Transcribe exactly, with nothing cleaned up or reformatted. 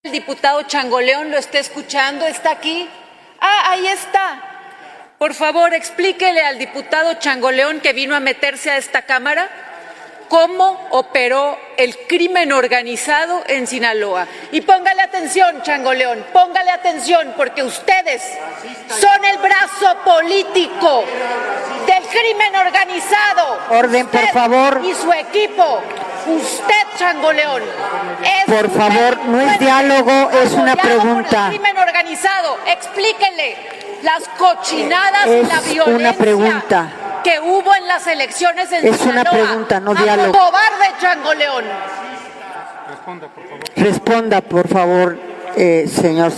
El diputado Changoleón lo está escuchando, ¿está aquí? Ah, ahí está. Por favor, explíquele al diputado Changoleón que vino a meterse a esta Cámara cómo operó el crimen organizado en Sinaloa. Y póngale atención, Changoleón, póngale atención, porque ustedes son el brazo político del crimen organizado. Orden, por Usted favor. Y su equipo. Usted, Changoleón, es Por favor, no es diálogo, es una pregunta. Por el crimen organizado, explíquenle las cochinadas y la Es violencia una pregunta. que hubo en las elecciones en Es una Sinaloa. pregunta, no ¡A diálogo. cobarde, Changoleón! Responda, por favor, eh, señor